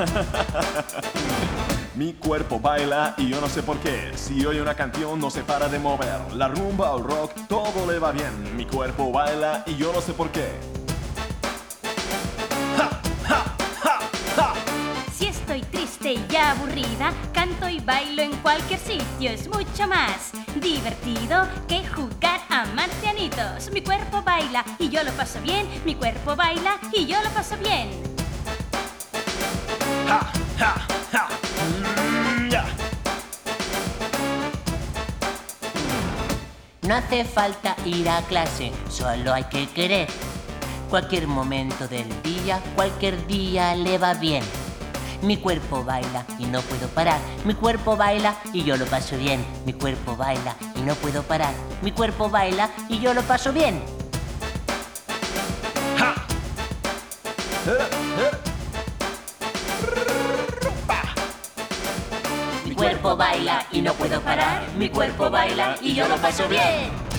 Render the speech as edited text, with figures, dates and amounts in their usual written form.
Mi cuerpo baila y yo no sé por qué. Si oye una canción no se para de mover. La rumba o el rock, todo le va bien. Mi cuerpo baila y yo no sé por qué. Si estoy triste y aburrida, canto y bailo en cualquier sitio. Es mucho más divertido que jugar a marcianitos. Mi cuerpo baila y yo lo paso bien. Mi cuerpo baila y yo lo paso bien. Ja, ja, ja. Ya. No hace falta ir a clase, solo hay que querer. Cualquier momento del día, cualquier día le va bien. Mi cuerpo baila y no puedo parar. Mi cuerpo baila y yo lo paso bien. Mi cuerpo baila y no puedo parar. Mi cuerpo baila y yo lo paso bien. Ja. Mi cuerpo baila y no puedo parar. Mi cuerpo baila y yo lo paso bien.